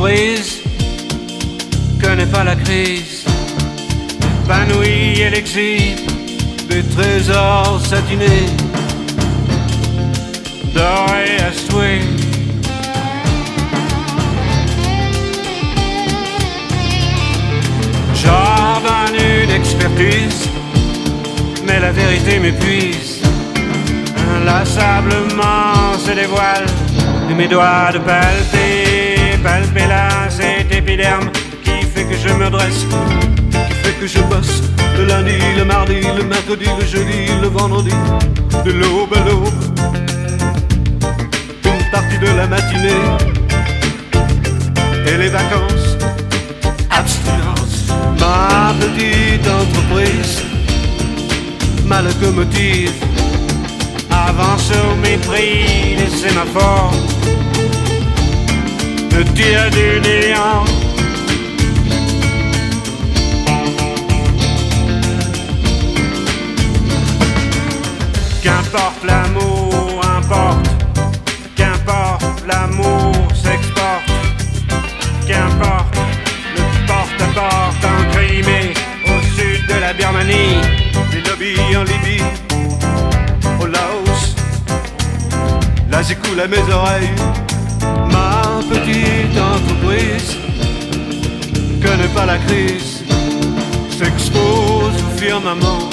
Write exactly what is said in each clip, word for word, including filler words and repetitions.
d'entreprise, connaît pas la crise, épanouie et l'exhibe, des trésors satinés, dorés à souhait. J'ordonne une expertise, mais la vérité m'épuise. Inlassablement se dévoile de mes doigts de palper, palper là cet épiderme qui fait que je me dresse, qui fait que je bosse le lundi, le mardi, le mercredi, le jeudi, le vendredi, de l'aube à l'aube, une partie de la matinée et les vacances, abstinence. Ma petite entreprise, ma locomotive, avance au mépris des sémaphores, me tire du néant. Qu'importe l'amour, importe, qu'importe l'amour s'exporte, qu'importe le porte-à-porte en Crimée, au sud de la Birmanie, les lobbies en Libye, au Laos, là j'écoule à mes oreilles. Ma petite entreprise connaît pas la crise, s'expose au firmament,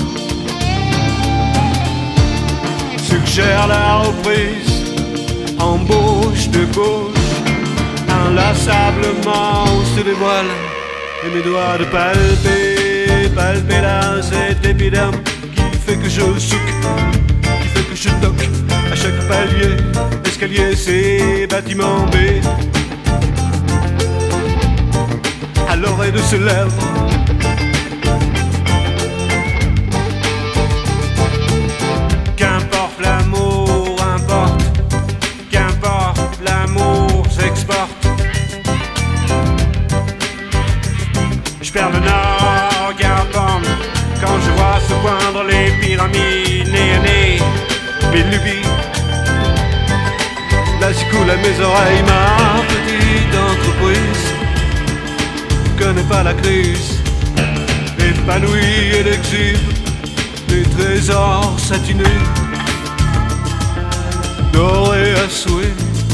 suggère la reprise, embauche de gauche, inlassablement se dévoile, et mes doigts de palper, palper là cet épiderme qui fait que je souque, qui fait que je toque à chaque palier, escalier C, bâtiment B, à l'oreille de ses lèvres. Qu'importe l'amour, importe, qu'importe l'amour s'exporte. Je perds le nord, Garpam, quand je vois se poindre les pyramides, nez à nez, mes lubies. Là j'écoule à mes oreilles, ma petite entreprise connaît pas la crise, épanouie et l'exhibe, des trésors satinés, dorés à souhait.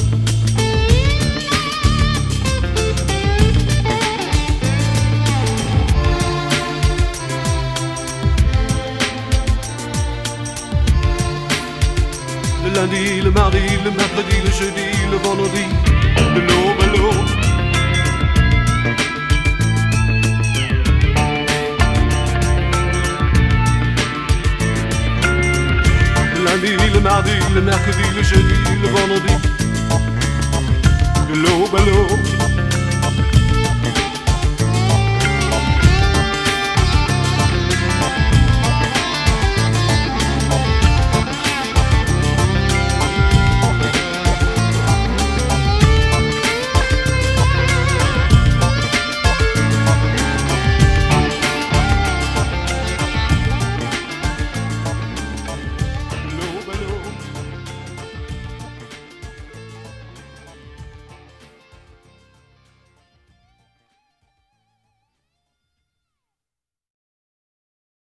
Le lundi, le mardi, le mercredi, le jeudi, le vendredi, de l'aube à l'aube, le lundi, le mardi, le mercredi, le jeudi, le vendredi, de l'aube à l'aube.